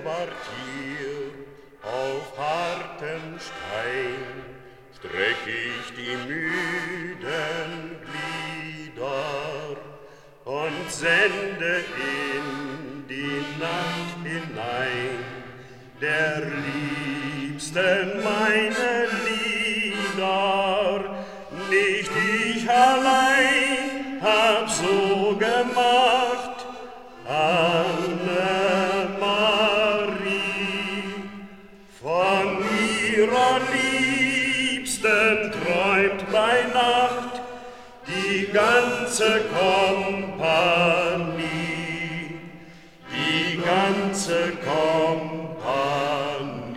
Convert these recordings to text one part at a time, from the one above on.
Quartier auf hartem Stein streck ich die müden Glieder und sende in die Nacht hinein der Liebsten meine Lieder. Nicht ich allein hab so gemacht, Anne-Marie. Von ihrer Liebsten träumt bei Nacht die ganze Kompanie, die ganze Kompanie.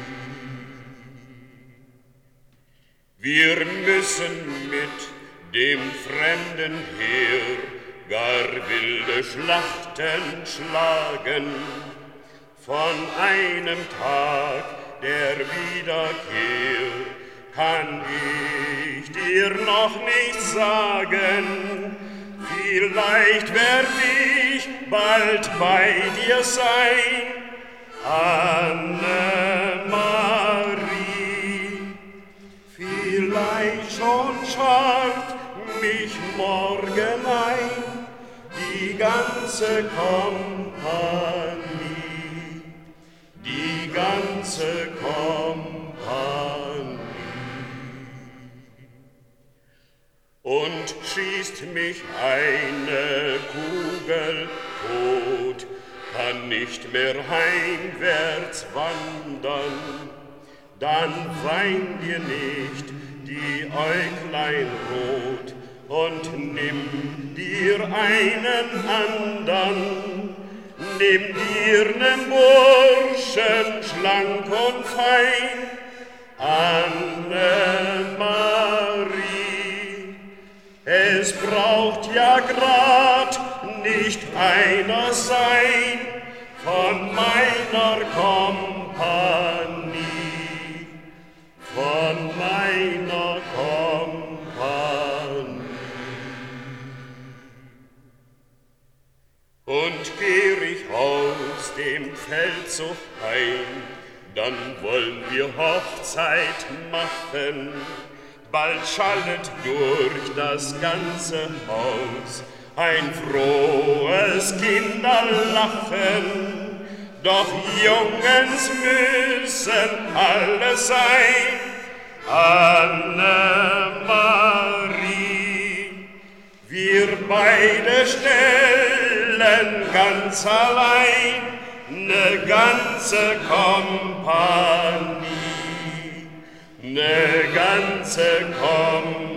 Wir müssen mit dem fremden Heer gar wilde Schlachten schlagen. Von einem Tag der Wiederkehr kann ich dir noch nicht sagen. Vielleicht werd ich bald bei dir sein, Anne-Marie. Vielleicht schon scharrt mich morgen ein die ganze Kompanie, die ganze Kompanie. Und schießt mich eine Kugel tot, kann nicht mehr heimwärts wandern, dann wein dir nicht die Äuglein rot und nimm dir einen andern, nimm dir nen Burschen schlank und fein, Anne-Marie. Es braucht ja grad nicht einer sein von meiner Kompanie, von meiner Kompanie. Und kehr ich aus dem Feldzug heim, dann wollen wir Hochzeit machen. Bald schallet durch das ganze Haus ein frohes Kinderlachen. Doch Jungens müssen alle sein, Anne-Marie. Wir beide stellen ganz allein ne ganze Kompanie, ne ganze Kompanie.